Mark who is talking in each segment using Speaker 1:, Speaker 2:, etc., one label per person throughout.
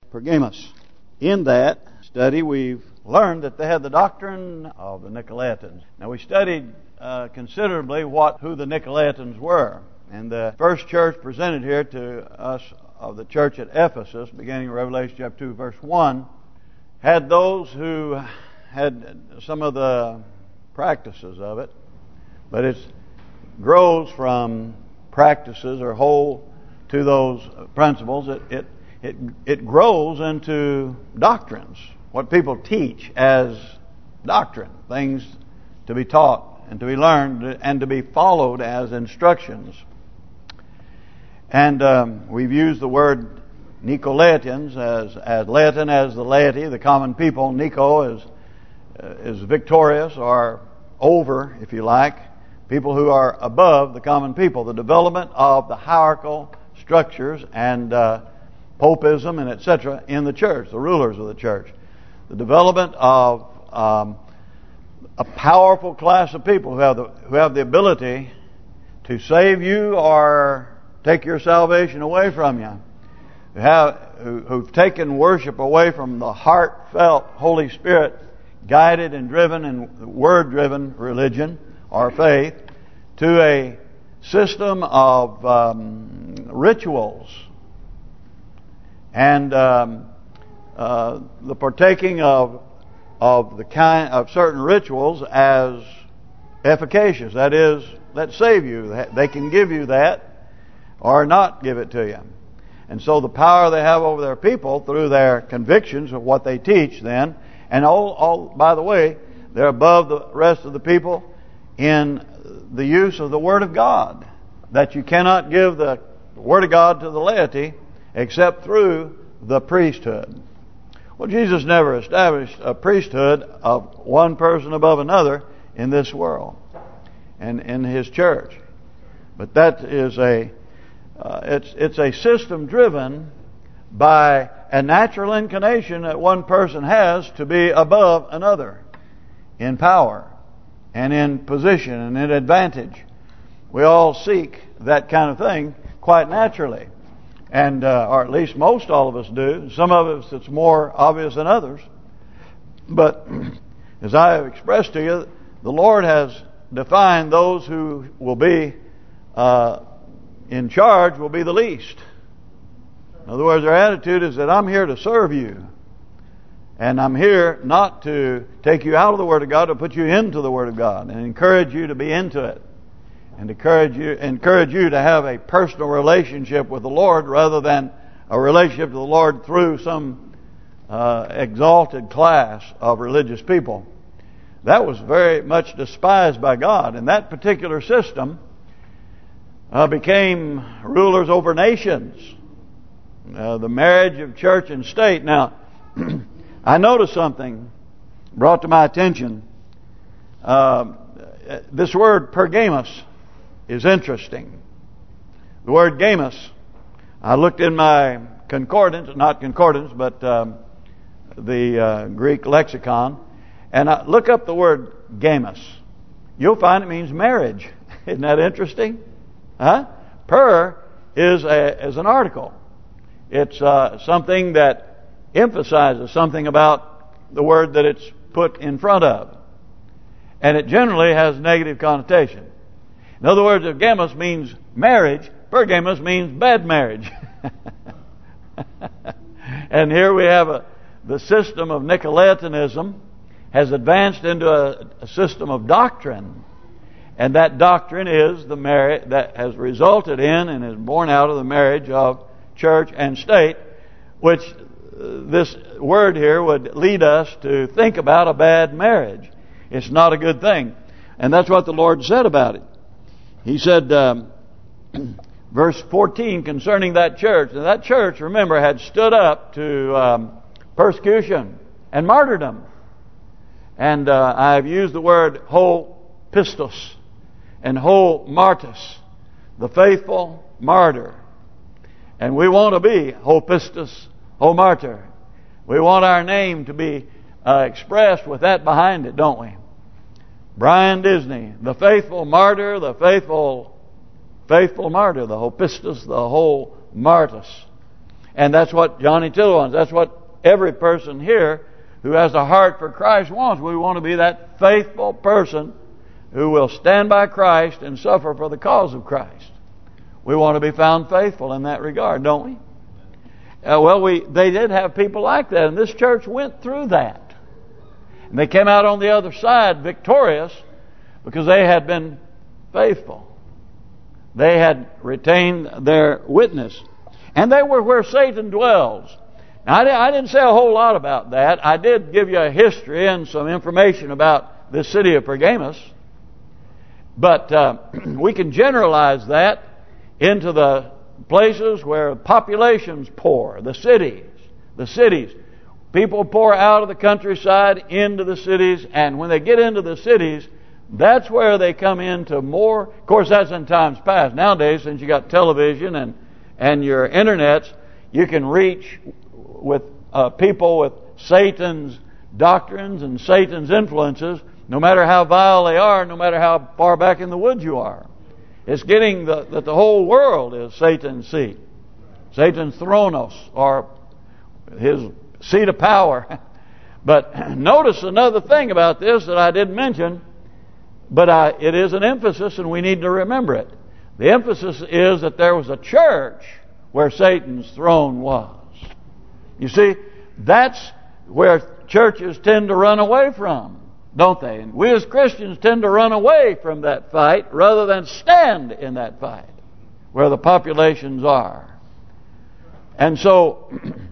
Speaker 1: Pergamos. In that study, we've learned that they had the doctrine of the Nicolaitans. Now, we studied considerably who the Nicolaitans were. And the first church presented here to us of the church at Ephesus, beginning in Revelation chapter 2, verse 1, had those who had some of the practices of it, but it grows from practices or hold to those principles. It grows into doctrines, what people teach as doctrine, things to be taught and to be learned and to be followed as instructions. And we've used the word Nicolaitans as Latin as the laity, the common people. Nico is victorious or over, if you like, people who are above the common people. The development of the hierarchical structures and popeism and etc. in the church, the rulers of the church. The development of a powerful class of people who have the ability to save you or take your salvation away from you. Who've taken worship away from the heartfelt Holy Spirit guided and driven and word-driven religion or faith to a system of rituals and the partaking of the kind of certain rituals as efficacious. That is, that save you. They can give you that or not give it to you. And so the power they have over their people through their convictions of what they teach then, and all by the way, they're above the rest of the people in the use of the Word of God. That you cannot give the Word of God to the laity except through the priesthood. Well, Jesus never established a priesthood of one person above another in this world and in His church. But that is it's a system driven by a natural inclination that one person has to be above another in power and in position and in advantage. We all seek that kind of thing quite naturally, and or at least most all of us do. Some of us it's more obvious than others. But as I have expressed to you, the Lord has defined those who will be in charge will be the least. In other words, their attitude is that I'm here to serve you. And I'm here not to take you out of the Word of God, to put you into the Word of God and encourage you to be into it. And encourage you to have a personal relationship with the Lord rather than a relationship with the Lord through some exalted class of religious people. That was very much despised by God. And that particular system became rulers over nations. The marriage of church and state. Now, I noticed something brought to my attention. This word pergamos is interesting. The word gamos, I looked in my concordance, not concordance, but the Greek lexicon, and I look up the word gamos. You'll find it means marriage. Isn't that interesting? Per is an article. It's something that emphasizes something about the word that it's put in front of. And it generally has negative connotation. In other words, if gamos means marriage, pergamos means bad marriage. And here we have the system of Nicolaitanism has advanced into a system of doctrine. And that doctrine is the marriage that has resulted in and is born out of the marriage of church and state, which this word here would lead us to think about a bad marriage. It's not a good thing. And that's what the Lord said about it. He said, verse 14, concerning that church. And that church, remember, had stood up to persecution and martyrdom. And I've used the word ho pistos and ho martus, the faithful martyr. And we want to be ho pistos, ho martyr. We want our name to be expressed with that behind it, don't we? Brian Disney, the faithful martyr, the faithful martyr, the ho pistos, the ho martus. And that's what Johnny Tiller wants. That's what every person here who has a heart for Christ wants. We want to be that faithful person who will stand by Christ and suffer for the cause of Christ. We want to be found faithful in that regard, don't we? They did have people like that, and this church went through that. And they came out on the other side victorious because they had been faithful. They had retained their witness. And they were where Satan dwells. Now, I didn't say a whole lot about that. I did give you a history and some information about the city of Pergamos. But we can generalize that into the places where populations pour, the cities. The cities. People pour out of the countryside into the cities, and when they get into the cities, that's where they come into more. Of course, that's in times past. Nowadays, since you got television and your internets, you can reach with people with Satan's doctrines and Satan's influences, no matter how vile they are, no matter how far back in the woods you are. It's getting that the whole world is Satan's seat. Satan's thronos, or his seat of power. But notice another thing about this that I didn't mention, but it is an emphasis and we need to remember it. The emphasis is that there was a church where Satan's throne was. You see, that's where churches tend to run away from, don't they? And we as Christians tend to run away from that fight rather than stand in that fight where the populations are. And so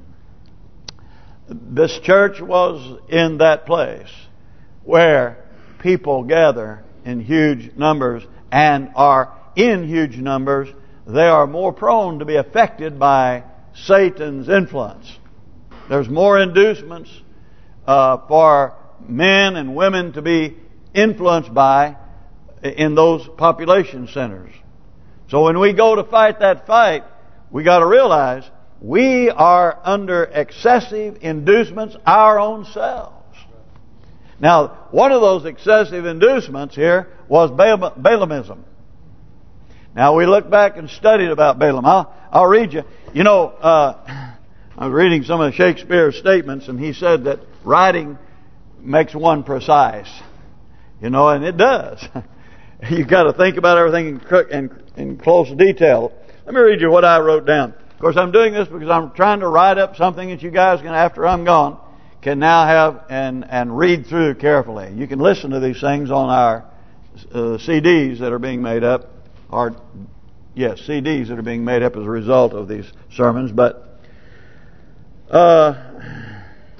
Speaker 1: this church was in that place where people gather in huge numbers and are in huge numbers. They are more prone to be affected by Satan's influence. There's more inducements for men and women to be influenced by in those population centers. So when we go to fight that fight, we got to realize we are under excessive inducements our own selves. Now, one of those excessive inducements here was Balaamism. Now, we look back and studied about Balaam. I'll read you. You know, I was reading some of Shakespeare's statements, and he said that writing makes one precise. You know, and it does. You've got to think about everything in close detail. Let me read you what I wrote down. Of course, I'm doing this because I'm trying to write up something that you guys can, after I'm gone, can now have and read through carefully. You can listen to these things on our CDs that are being made up, or yes, CDs that are being made up as a result of these sermons. But I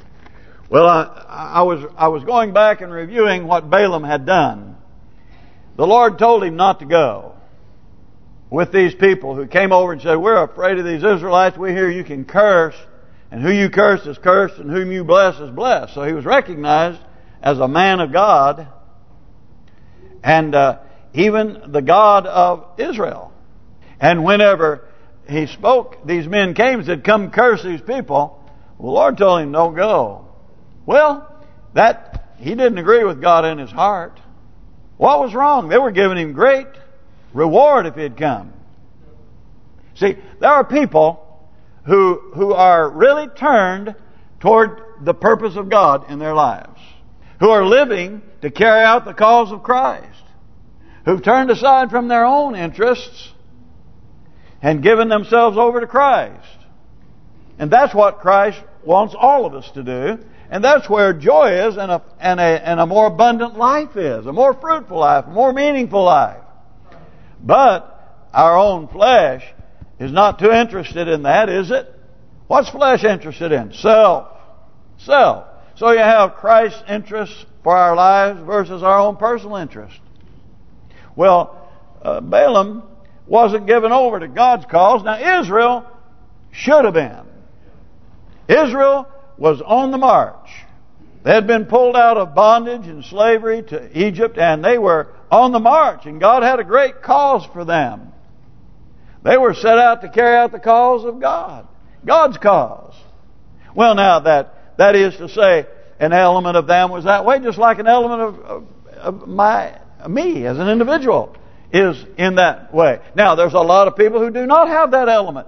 Speaker 1: was going back and reviewing what Balaam had done. The Lord told him not to go with these people who came over and said, "We're afraid of these Israelites. We hear you can curse, and who you curse is cursed, and whom you bless is blessed." So he was recognized as a man of God, and even the God of Israel. And whenever he spoke, these men came and said, "Come curse these people." Well, the Lord told him, "Don't go." Well, he didn't agree with God in his heart. What was wrong? They were giving him great reward if he'd come. See, there are people who are really turned toward the purpose of God in their lives, who are living to carry out the cause of Christ, who've turned aside from their own interests and given themselves over to Christ. And that's what Christ wants all of us to do. And that's where joy is, and a more abundant life is, a more fruitful life, a more meaningful life. But our own flesh is not too interested in that, is it? What's flesh interested in? Self. So you have Christ's interests for our lives versus our own personal interest. Well, Balaam wasn't given over to God's cause. Now, Israel should have been. Israel was on the march. They had been pulled out of bondage and slavery to Egypt, and they were on the march, and God had a great cause for them. They were set out to carry out the cause of God, God's cause. Well, now that is to say, an element of them was that way, just like an element of me as an individual is in that way. Now, there's a lot of people who do not have that element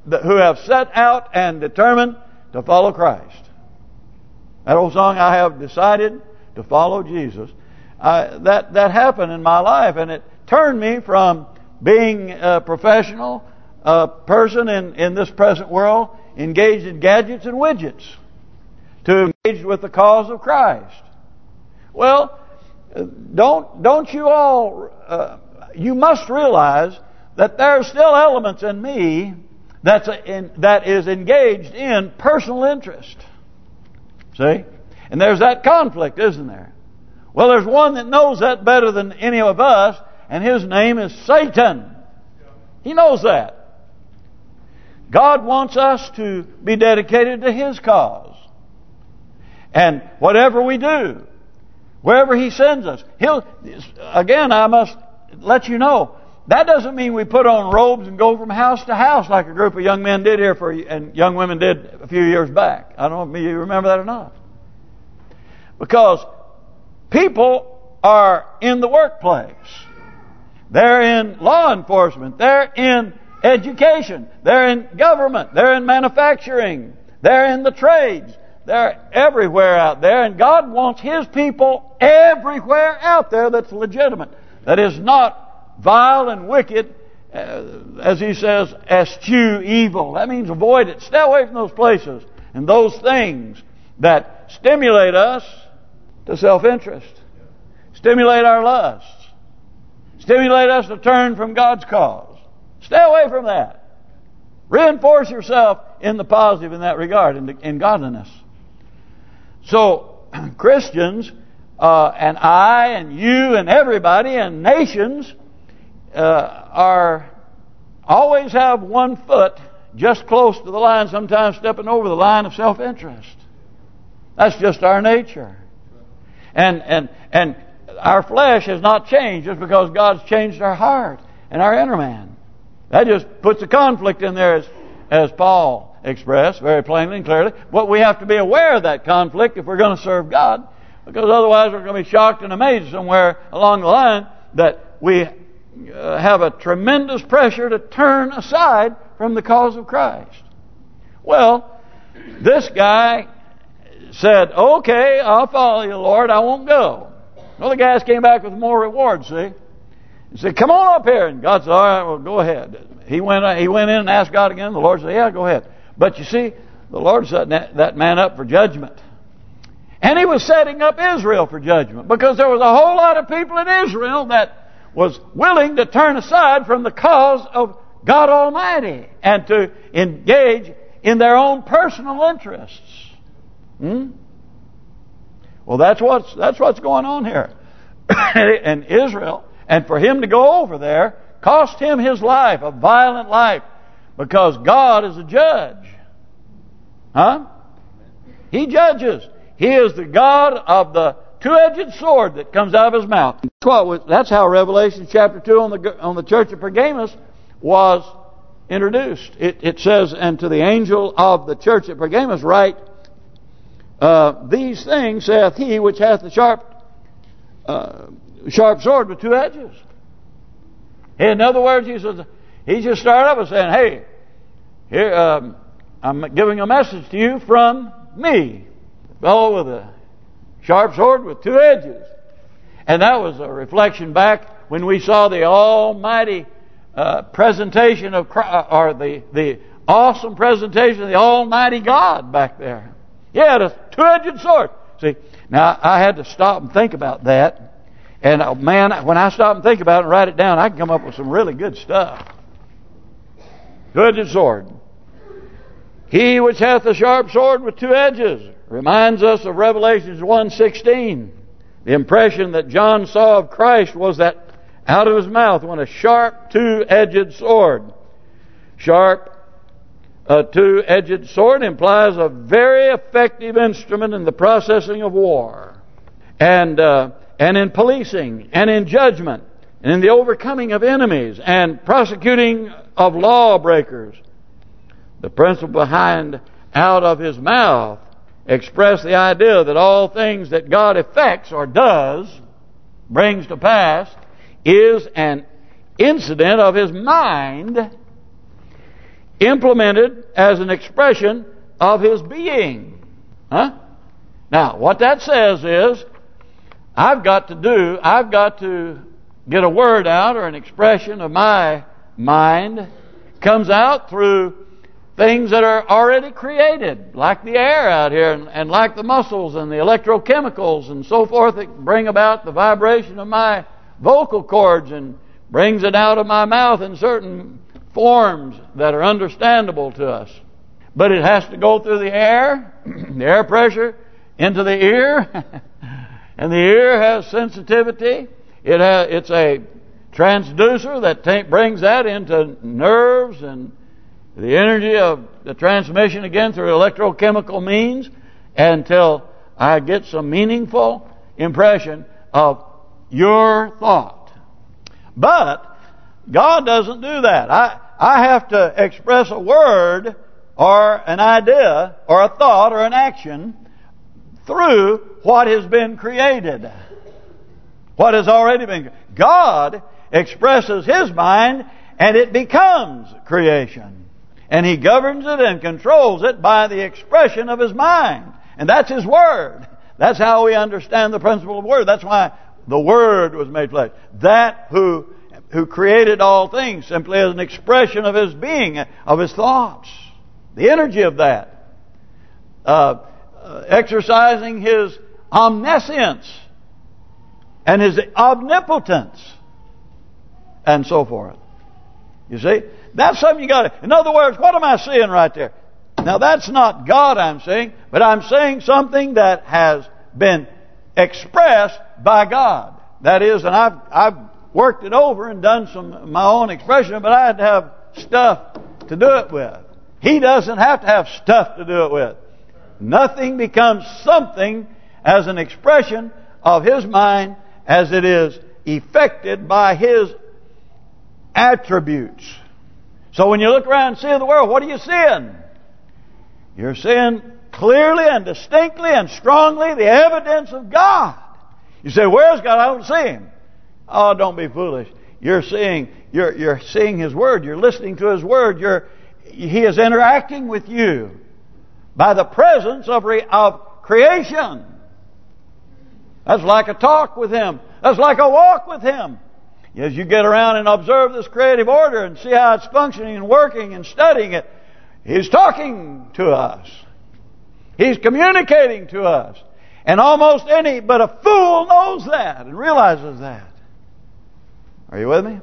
Speaker 1: who have set out and determined to follow Christ. That old song, I have decided to follow Jesus. That happened in my life, and it turned me from being a professional person in this present world, engaged in gadgets and widgets, to engaged with the cause of Christ. Well, don't you all? You must realize that there are still elements in me that is engaged in personal interest. See? And there's that conflict, isn't there? Well, there's one that knows that better than any of us, and his name is Satan. He knows that. God wants us to be dedicated to His cause. And whatever we do, wherever He sends us, again, I must let you know, that doesn't mean we put on robes and go from house to house like a group of young men did here and young women did a few years back. I don't know if you remember that or not. Because people are in the workplace. They're in law enforcement. They're in education. They're in government. They're in manufacturing. They're in the trades. They're everywhere out there. And God wants His people everywhere out there that's legitimate. That is not vile and wicked, as He says, eschew evil. That means avoid it. Stay away from those places and those things that stimulate us to self-interest, stimulate our lusts, stimulate us to turn from God's cause. Stay away from that. Reinforce yourself in the positive in that regard, in godliness. So, Christians, and I, and you, and everybody, and nations always have one foot just close to the line, sometimes stepping over the line of self-interest. That's just our nature. And our flesh has not changed just because God's changed our heart and our inner man. That just puts a conflict in there, as Paul expressed very plainly and clearly. But we have to be aware of that conflict if we're going to serve God, because otherwise we're going to be shocked and amazed somewhere along the line that we have a tremendous pressure to turn aside from the cause of Christ. Well, this guy said, okay, I'll follow you, Lord, I won't go. Well, the guys came back with more reward, see. He said, come on up here. And God said, all right, well, go ahead. He went in and asked God again. The Lord said, yeah, go ahead. But you see, the Lord set that man up for judgment. And He was setting up Israel for judgment, because there was a whole lot of people in Israel that was willing to turn aside from the cause of God Almighty and to engage in their own personal interests. Well, that's what's going on here. And Israel, and for him to go over there, cost him his life, a violent life, because God is a judge. He judges. He is the God of the two-edged sword that comes out of His mouth. That's how Revelation chapter 2 on the church of Pergamos was introduced. It says, and to the angel of the church at Pergamos write, these things saith He which hath the sharp sword with two edges. In other words, he just started up and saying, hey, here I'm giving a message to you from me, a fellow with a sharp sword with two edges. And that was a reflection back when we saw the almighty presentation of Christ, or the awesome presentation of the Almighty God back there. He had a two-edged sword. See, now I had to stop and think about that. And man, when I stop and think about it and write it down, I can come up with some really good stuff. Two-edged sword. He which hath a sharp sword with two edges reminds us of Revelation 1:16. The impression that John saw of Christ was that out of His mouth went a sharp two-edged sword. Sharp two-edged sword implies a very effective instrument in the processing of war, and in policing, and in judgment, and in the overcoming of enemies, and prosecuting of lawbreakers. The principle behind out of His mouth express the idea that all things that God effects or does, brings to pass, is an incident of His mind implemented as an expression of His being. Now, what that says is, I've got to get a word out or an expression of my mind. Comes out through things that are already created, like the air out here, and like the muscles and the electrochemicals and so forth that bring about the vibration of my vocal cords and brings it out of my mouth in certain forms that are understandable to us. But it has to go through the air, the air pressure, into the ear, and the ear has sensitivity. It's a transducer that brings that into nerves and the energy of the transmission again through electrochemical means until I get some meaningful impression of your thought. But God doesn't do that. I have to express a word or an idea or a thought or an action through what has been created. What has already been created. God expresses His mind and it becomes creation. And He governs it and controls it by the expression of His mind. And that's His Word. That's how we understand the principle of Word. That's why the Word was made flesh. That who created all things simply as an expression of His being, of His thoughts. The energy of that. Exercising His omniscience and His omnipotence and so forth. You see? That's something you got to... In other words, what am I seeing right there? Now that's not God I'm saying, but I'm saying something that has been expressed by God. That is, and I've worked it over and done some my own expression, but I had to have stuff to do it with. He doesn't have to have stuff to do it with. Nothing becomes something as an expression of His mind as it is effected by His attributes. So when you look around and see the world, what are you seeing? You're seeing clearly and distinctly and strongly the evidence of God. You say, where's God? I don't see Him. Oh, don't be foolish. You're seeing His Word. You're listening to His Word. He is interacting with you by the presence of creation. That's like a talk with Him. That's like a walk with Him. As you get around and observe this creative order and see how it's functioning and working and studying it, He's talking to us. He's communicating to us. And almost any but a fool knows that and realizes that. Are you with me?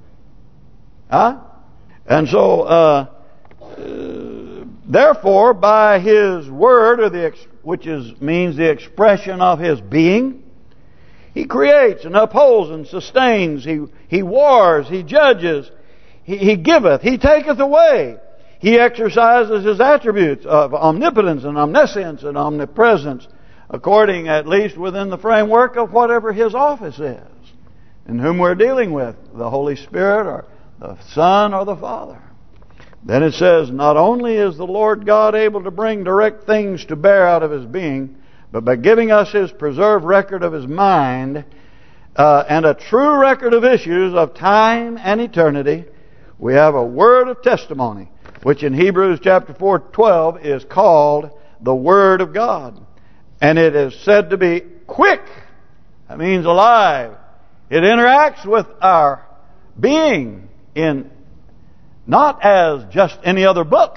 Speaker 1: And so, therefore, by His Word, which means the expression of His being, He creates and upholds and sustains. He wars. He judges. He giveth. He taketh away. He exercises His attributes of omnipotence and omniscience and omnipresence, according, at least within the framework of whatever His office is, and whom we're dealing with, the Holy Spirit or the Son or the Father. Then it says, not only is the Lord God able to bring direct things to bear out of His being, but by giving us His preserved record of His mind and a true record of issues of time and eternity, we have a word of testimony, which in Hebrews chapter 4:12 is called the Word of God. And it is said to be quick. That means alive. It interacts with our being in not as just any other book.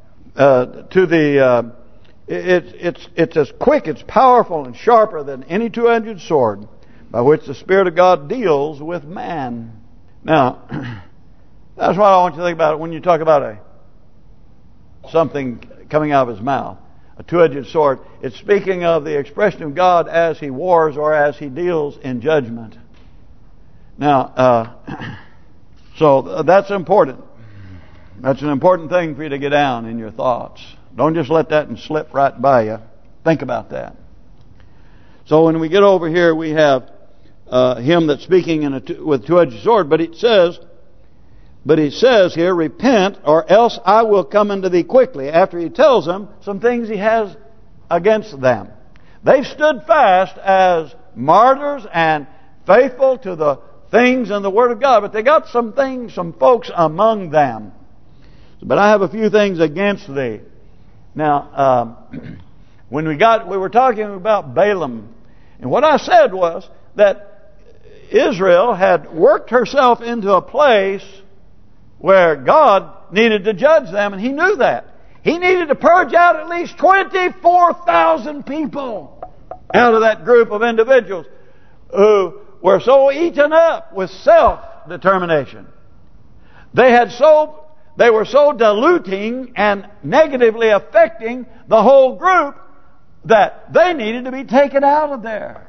Speaker 1: It's as quick, it's powerful and sharper than any two-edged sword by which the Spirit of God deals with man. Now, that's what I want you to think about it when you talk about something coming out of His mouth. A two-edged sword. It's speaking of the expression of God as He wars or as He deals in judgment. Now, so that's important. That's an important thing for you to get down in your thoughts. Don't just let that slip right by you. Think about that. So when we get over here, we have Him that's speaking with two-edged sword. But He says here, repent, or else I will come unto thee quickly. After He tells them some things He has against them. They've stood fast as martyrs and faithful to the things in the Word of God. But they got some folks among them. But I have a few things against thee. Now, when we were talking about Balaam, and what I said was that Israel had worked herself into a place where God needed to judge them, and He knew that. He needed to purge out at least 24,000 people out of that group of individuals who were so eaten up with self-determination. They were so diluting and negatively affecting the whole group that they needed to be taken out of there.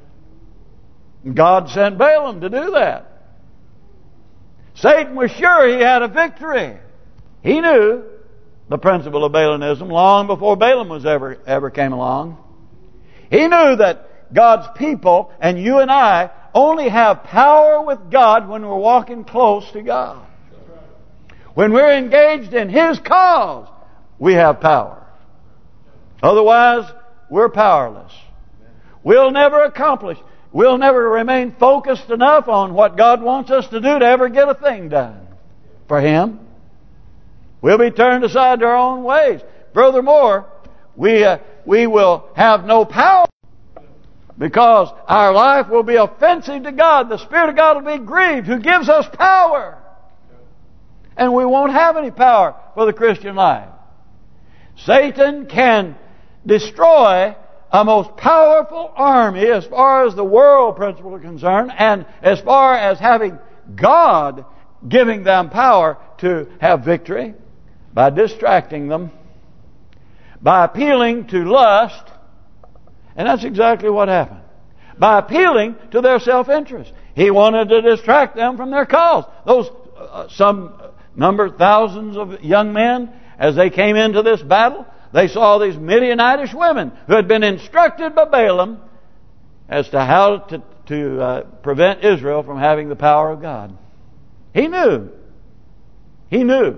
Speaker 1: God sent Balaam to do that. Satan was sure he had a victory. He knew the principle of Balaamism long before Balaam was ever came along. He knew that God's people and you and I only have power with God when we're walking close to God. When we're engaged in His cause, we have power. Otherwise, we're powerless. We'll never accomplish. We'll never remain focused enough on what God wants us to do to ever get a thing done for Him. We'll be turned aside to our own ways. Furthermore, we will have no power because our life will be offensive to God. The Spirit of God will be grieved, who gives us power. And we won't have any power for the Christian life. Satan can destroy a most powerful army as far as the world principle is concerned, and as far as having God giving them power to have victory, by distracting them, by appealing to lust. And that's exactly what happened. By appealing to their self-interest. He wanted to distract them from their cause. Those thousands of young men, as they came into this battle, they saw these Midianitish women who had been instructed by Balaam as to how to prevent Israel from having the power of God. He knew. He knew.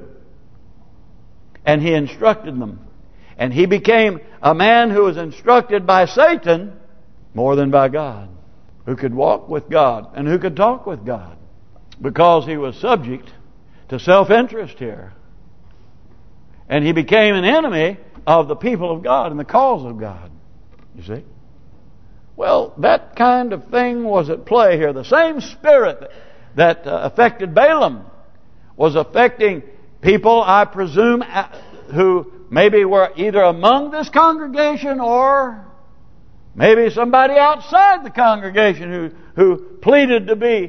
Speaker 1: And he instructed them. And he became a man who was instructed by Satan more than by God. Who could walk with God and who could talk with God. Because he was subject to self-interest here. And he became an enemy of the people of God and the cause of God. You see? Well, that kind of thing was at play here. The same spirit that affected Balaam was affecting people, I presume, who maybe were either among this congregation or maybe somebody outside the congregation who pleaded to be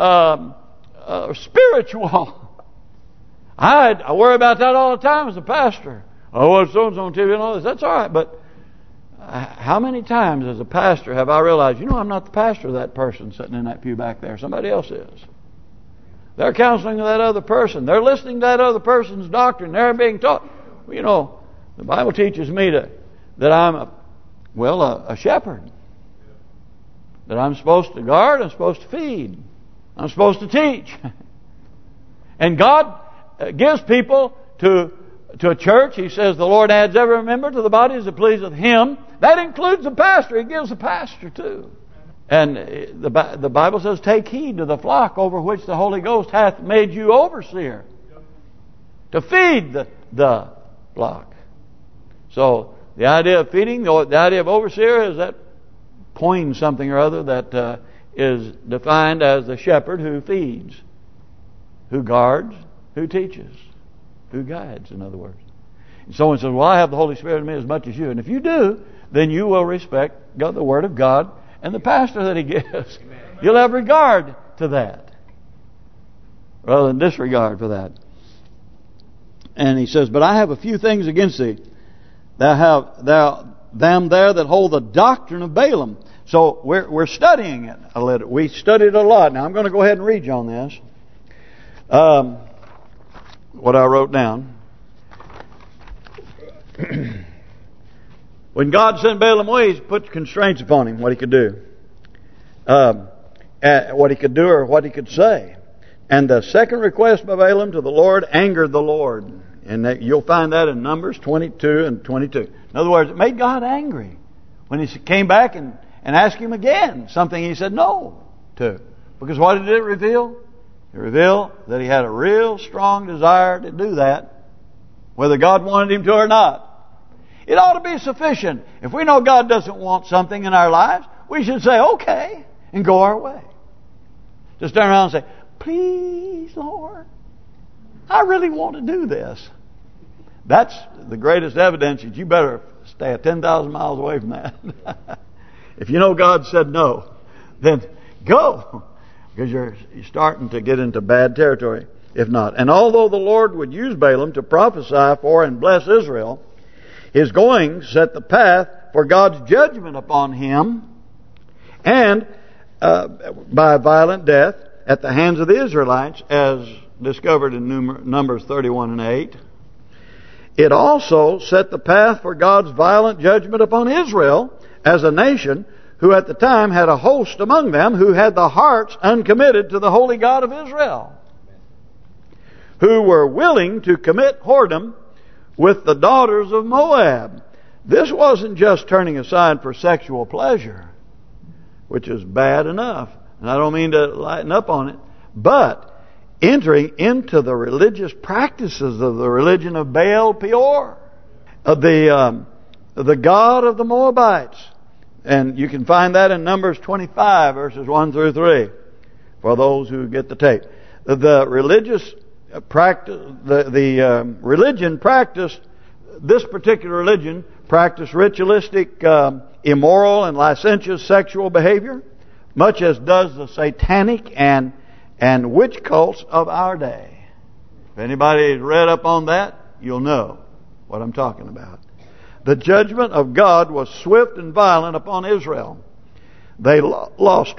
Speaker 1: spiritual. I worry about that all the time as a pastor. Oh, well, so-and-so on TV and all this. That's all right, but how many times as a pastor have I realized, I'm not the pastor of that person sitting in that pew back there. Somebody else is. They're counseling that other person. They're listening to that other person's doctrine. They're being taught. The Bible teaches me that I'm a shepherd. That I'm supposed to guard. I'm supposed to feed. I'm supposed to teach. And God gives people to a church. He says the Lord adds every member to the body as it pleaseth Him. That includes the pastor. He gives the pastor too. And the Bible says, take heed to the flock over which the Holy Ghost hath made you overseer. To feed the flock. So the idea of feeding, the idea of overseer is that poem something or other that is defined as the shepherd who feeds, who guards, who teaches, who guides, in other words. And someone says, well, I have the Holy Spirit in me as much as you. And if you do, then you will respect God, the Word of God, and the pastor that He gives. You'll have regard to that, rather than disregard for that. And he says, but I have a few things against thee. Thou them there that hold the doctrine of Balaam. So we're studying it a little. We studied a lot. Now I'm going to go ahead and read you on this. What I wrote down. When God sent Balaam away, He put constraints upon him, what he could do. What he could do or what he could say. And the second request by Balaam to the Lord angered the Lord. And you'll find that in Numbers 22 and 22. In other words, it made God angry when He came back and asked Him again something He said no to. Because what did it reveal? It revealed that he had a real strong desire to do that whether God wanted him to or not. It ought to be sufficient. If we know God doesn't want something in our lives, we should say, okay, and go our way. Just turn around and say, please, Lord, I really want to do this. That's the greatest evidence that you better stay 10,000 miles away from that. If you know God said no, then go. Because you're starting to get into bad territory, if not. And although the Lord would use Balaam to prophesy for and bless Israel, his going set the path for God's judgment upon him, and by violent death at the hands of the Israelites, as discovered in Numbers 31 and 8. It also set the path for God's violent judgment upon Israel as a nation who at the time had a host among them who had the hearts uncommitted to the holy God of Israel, who were willing to commit whoredom with the daughters of Moab. This wasn't just turning aside for sexual pleasure, which is bad enough, and I don't mean to lighten up on it, but entering into the religious practices of the religion of Baal Peor, of the god of the Moabites. And you can find that in Numbers 25, verses 1 through 3, for those who get the tape. The religious practice, the religion practiced, this particular religion practiced ritualistic, immoral and licentious sexual behavior, much as does the satanic and witch cults of our day. If anybody's read up on that, you'll know what I'm talking about. The judgment of God was swift and violent upon Israel. They lost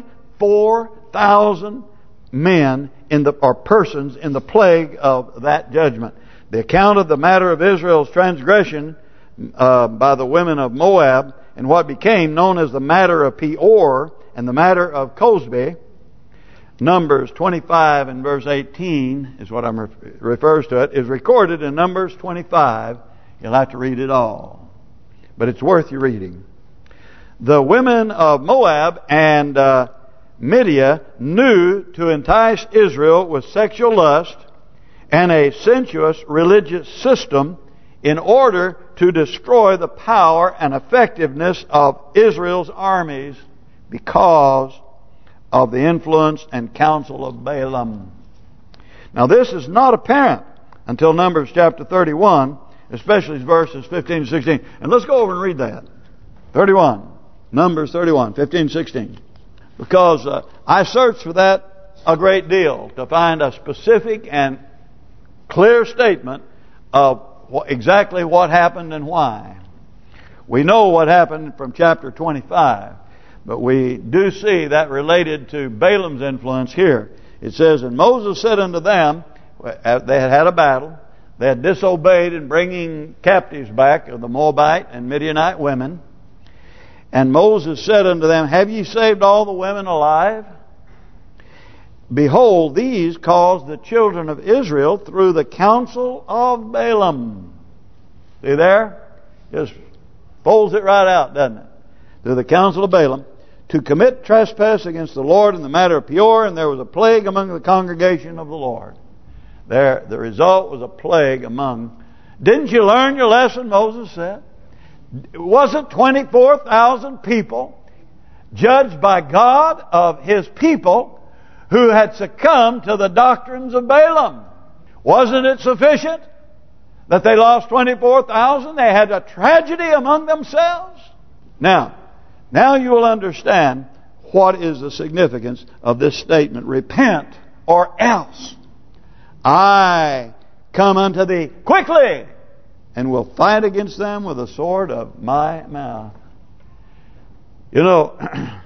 Speaker 1: 24,000 men or persons in the plague of that judgment. The account of the matter of Israel's transgression by the women of Moab and what became known as the matter of Peor and the matter of Cosbi, Numbers 25 and verse 18 is what refers to it, is recorded in Numbers 25. You'll have to read it all, but it's worth your reading. The women of Moab and Midian knew to entice Israel with sexual lust and a sensuous religious system in order to destroy the power and effectiveness of Israel's armies because of the influence and counsel of Balaam. Now this is not apparent until Numbers chapter 31, especially verses 15 and 16. And let's go over and read that. 31. Numbers 31, 15, 16. Because I searched for that a great deal to find a specific and clear statement of exactly what happened and why. We know what happened from chapter 25, but we do see that related to Balaam's influence here. It says, and Moses said unto them, they had had a battle, they had disobeyed in bringing captives back of the Moabite and Midianite women. And Moses said unto them, have ye saved all the women alive? Behold, these caused the children of Israel through the counsel of Balaam. See there? Just folds it right out, doesn't it? Through the counsel of Balaam, to commit trespass against the Lord in the matter of Peor, and there was a plague among the congregation of the Lord. There, the result was a plague among. Didn't you learn your lesson? Moses said. Wasn't 24,000 people judged by God of His people who had succumbed to the doctrines of Balaam? Wasn't it sufficient that they lost 24,000? They had a tragedy among themselves. Now you will understand what is the significance of this statement. Repent, or else I come unto thee quickly, and will fight against them with the sword of my mouth. You know,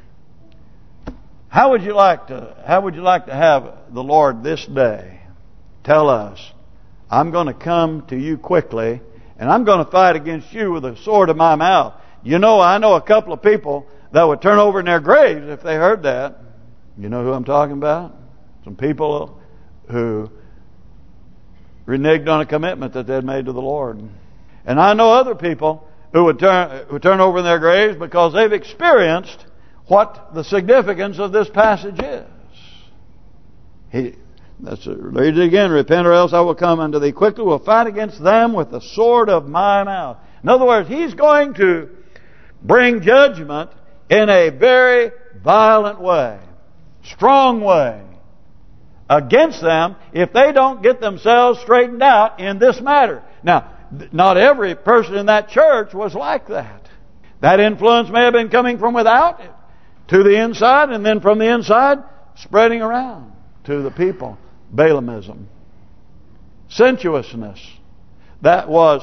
Speaker 1: how would you like to have the Lord this day tell us, I'm going to come to you quickly, and I'm going to fight against you with the sword of my mouth? You know, I know a couple of people that would turn over in their graves if they heard that. You know who I'm talking about? Some people who reneged on a commitment that they'd made to the Lord. And I know other people who would turn over in their graves because they've experienced what the significance of this passage is. Read it again. Repent, or else I will come unto thee quickly. Will fight against them with the sword of my mouth. In other words, He's going to bring judgment in a very violent way, strong way, against them if they don't get themselves straightened out in this matter. Now, not every person in that church was like that. That influence may have been coming from without to the inside, and then from the inside spreading around to the people. Balaamism, sensuousness, that was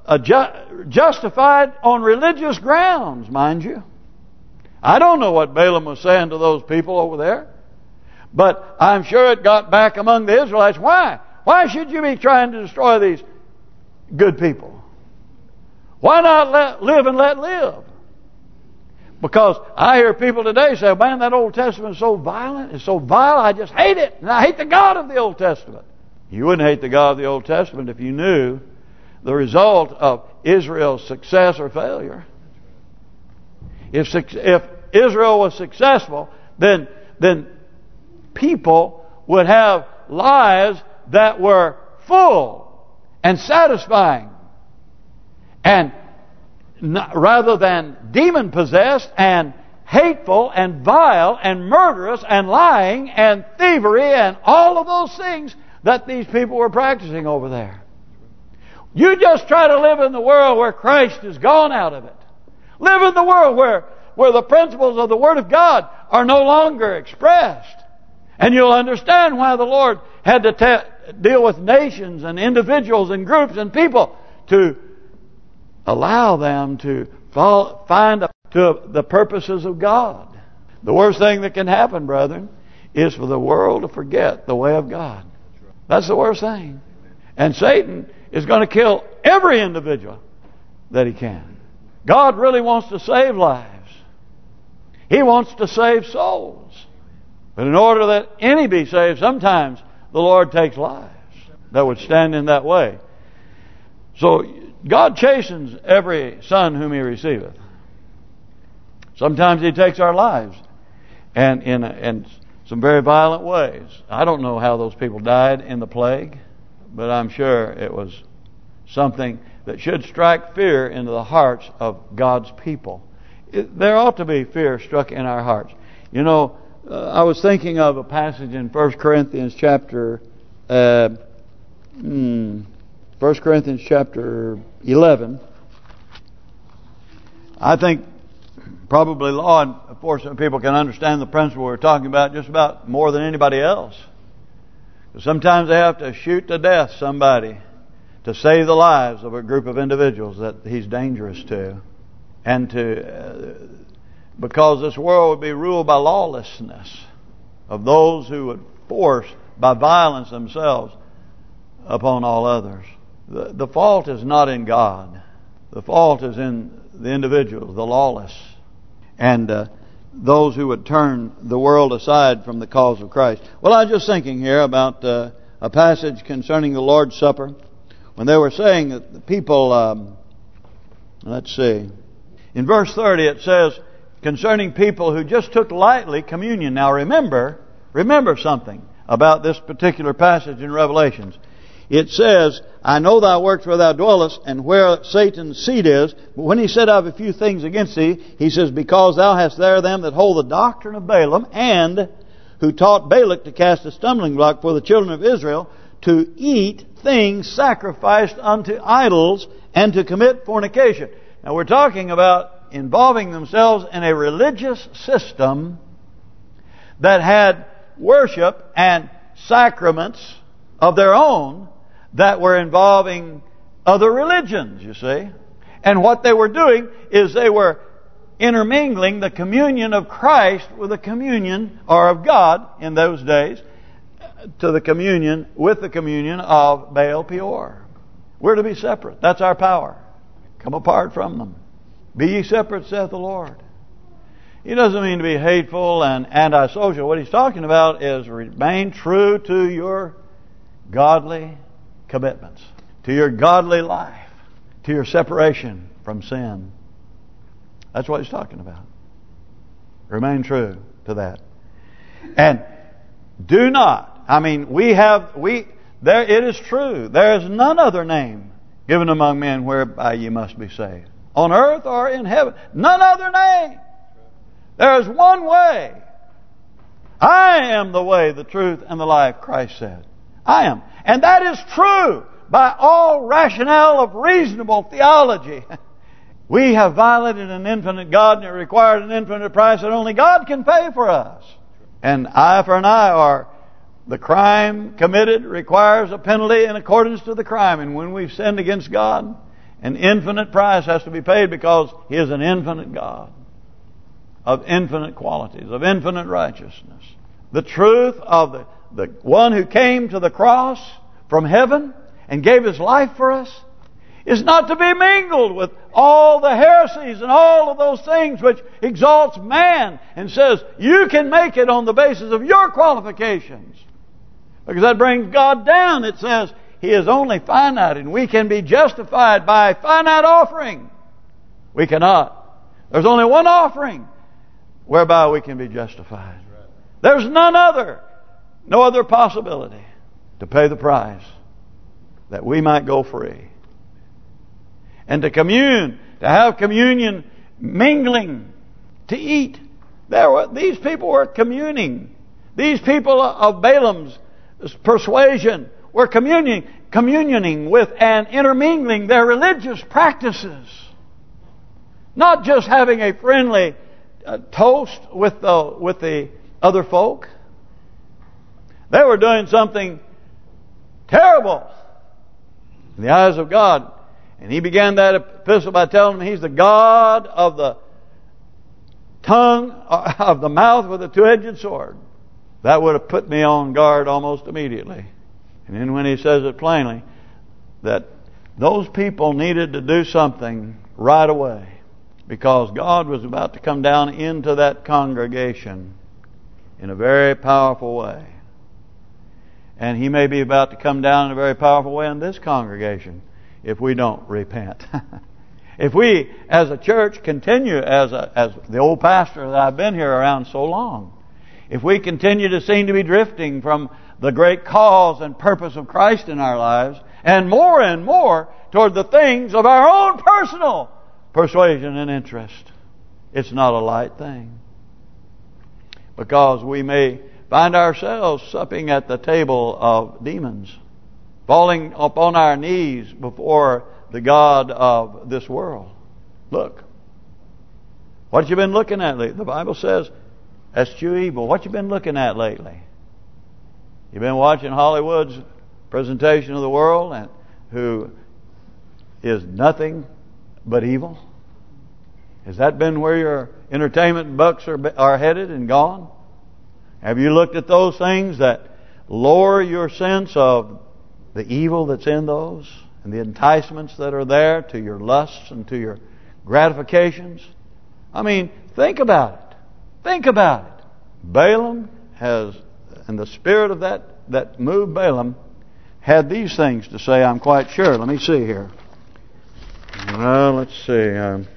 Speaker 1: justified on religious grounds, mind you. I don't know what Balaam was saying to those people over there, but I'm sure it got back among the Israelites. Why? Why should you be trying to destroy these good people? Why not live and let live? Because I hear people today say, man, that Old Testament is so violent, it's so vile, I just hate it. And I hate the God of the Old Testament. You wouldn't hate the God of the Old Testament if you knew the result of Israel's success or failure. If Israel was successful, then people would have lives that were full and satisfying, and rather than demon-possessed and hateful and vile and murderous and lying and thievery and all of those things that these people were practicing over there. You just try to live in the world where Christ is gone out of it. Live in the world where the principles of the Word of God are no longer expressed. And you'll understand why the Lord had to deal with nations and individuals and groups and people to allow them to find to the purposes of God. The worst thing that can happen, brethren, is for the world to forget the way of God. That's the worst thing. And Satan is going to kill every individual that he can. God really wants to save lives. He wants to save souls. But in order that any be saved, sometimes the Lord takes lives that would stand in that way. So God chastens every son whom He receiveth. Sometimes He takes our lives, and in some very violent ways. I don't know how those people died in the plague, but I'm sure it was something that should strike fear into the hearts of God's people. There ought to be fear struck in our hearts. You know, I was thinking of a passage in 1 Corinthians chapter 1 Corinthians chapter 11. I think probably law enforcement people can understand the principle we're talking about just about more than anybody else. Sometimes they have to shoot to death somebody to save the lives of a group of individuals that he's dangerous to. And because this world would be ruled by lawlessness of those who would force by violence themselves upon all others. The fault is not in God. The fault is in the individuals, the lawless, and those who would turn the world aside from the cause of Christ. Well, I was just thinking here about a passage concerning the Lord's Supper, when they were saying that the people, let's see, in verse 30 it says, concerning people who just took lightly communion. Now remember something about this particular passage in Revelations. It says, I know thy works where thou dwellest, and where Satan's seat is. But when he said, I have a few things against thee, he says, because thou hast there them that hold the doctrine of Balaam, and who taught Balak to cast a stumbling block for the children of Israel, to eat things sacrificed unto idols, and to commit fornication. Now we're talking about involving themselves in a religious system that had worship and sacraments of their own that were involving other religions, you see. And what they were doing is they were intermingling the communion of Christ with the communion, or of God in those days, to the communion, with the communion of Baal Peor. We're to be separate. That's our power. Come apart from them. Be ye separate, saith the Lord. He doesn't mean to be hateful and antisocial. What he's talking about is remain true to your godly commitments, to your godly life, to your separation from sin. That's what he's talking about. Remain true to that. And do not I mean, it is true. There is none other name given among men whereby ye must be saved. On earth or in heaven. None other name. There is one way. I am the way, the truth, and the life, Christ said. I am. And that is true by all rationale of reasonable theology. We have violated an infinite God, and it required an infinite price that only God can pay for us. And eye for an eye, or the crime committed requires a penalty in accordance to the crime. And when we've sinned against God, an infinite price has to be paid, because He is an infinite God of infinite qualities, of infinite righteousness. The truth of the one who came to the cross from heaven and gave His life for us is not to be mingled with all the heresies and all of those things which exalts man and says you can make it on the basis of your qualifications. Because that brings God down. It says He is only finite, and we can be justified by a finite offering. We cannot. There's only one offering whereby we can be justified. There's none other, no other possibility to pay the price that we might go free. And to commune, to have communion, mingling, to eat. These people were communing. These people of Balaam's persuasion were communioning with and intermingling their religious practices. Not just having a friendly toast with the other folk. They were doing something terrible in the eyes of God. And he began that epistle by telling them He's the God of the tongue, of the mouth with a two-edged sword. That would have put me on guard almost immediately. And then when he says it plainly, that those people needed to do something right away, because God was about to come down into that congregation in a very powerful way. And He may be about to come down in a very powerful way in this congregation if we don't repent. If we, as a church, continue as the old pastor that I've been here around so long, if we continue to seem to be drifting from the great cause and purpose of Christ in our lives, and more toward the things of our own personal persuasion and interest, it's not a light thing. Because we may find ourselves supping at the table of demons, falling upon our knees before the God of this world. Look, what you been looking at lately? The Bible says, eschew evil. What you been looking at lately? You been watching Hollywood's presentation of the world, and who is nothing but evil? Has that been where your entertainment bucks are headed and gone? Have you looked at those things that lower your sense of the evil that's in those, and the enticements that are there to your lusts and to your gratifications? I mean, think about it. Think about it. Balaam has, and the spirit of that moved Balaam, had these things to say, I'm quite sure. Let me see here. Well, let's see.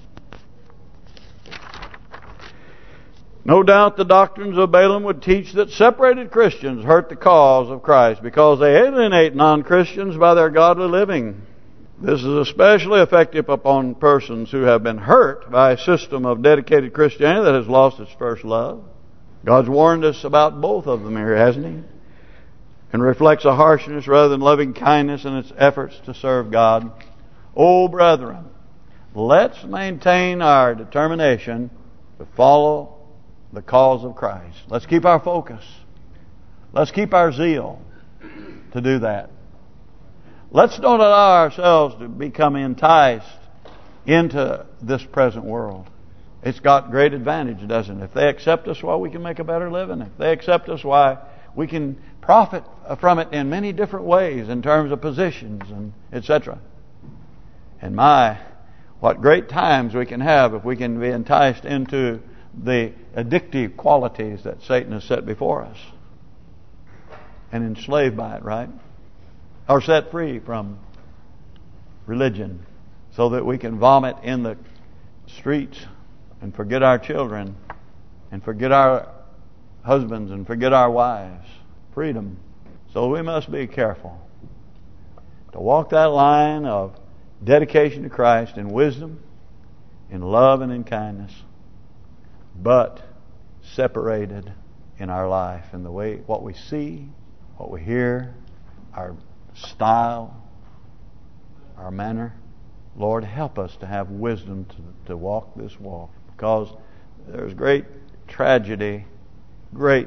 Speaker 1: No doubt the doctrines of Balaam would teach that separated Christians hurt the cause of Christ because they alienate non-Christians by their godly living. This is especially effective upon persons who have been hurt by a system of dedicated Christianity that has lost its first love. God's warned us about both of them here, hasn't He? And reflects a harshness rather than loving kindness in its efforts to serve God. Oh, brethren, let's maintain our determination to follow the cause of Christ. Let's keep our focus. Let's keep our zeal to do that. Let's don't allow ourselves to become enticed into this present world. It's got great advantage, doesn't it? If they accept us, why, we can make a better living. If they accept us, why, we can profit from it in many different ways in terms of positions and etc. And what great times we can have if we can be enticed into the addictive qualities that Satan has set before us and enslaved by it, right? Or set free from religion so that we can vomit in the streets and forget our children and forget our husbands and forget our wives freedom. So we must be careful to walk that line of dedication to Christ in wisdom, in love, and in kindness, but separated in our life in the way what we see, what we hear, our style, our manner. Lord, help us to have wisdom to walk this walk, because there's great tragedy, great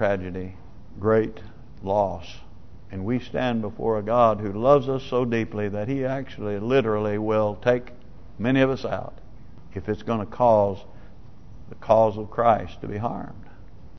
Speaker 1: loss. And we stand before a God who loves us so deeply that He actually literally will take many of us out if it's going to cause the cause of Christ to be harmed.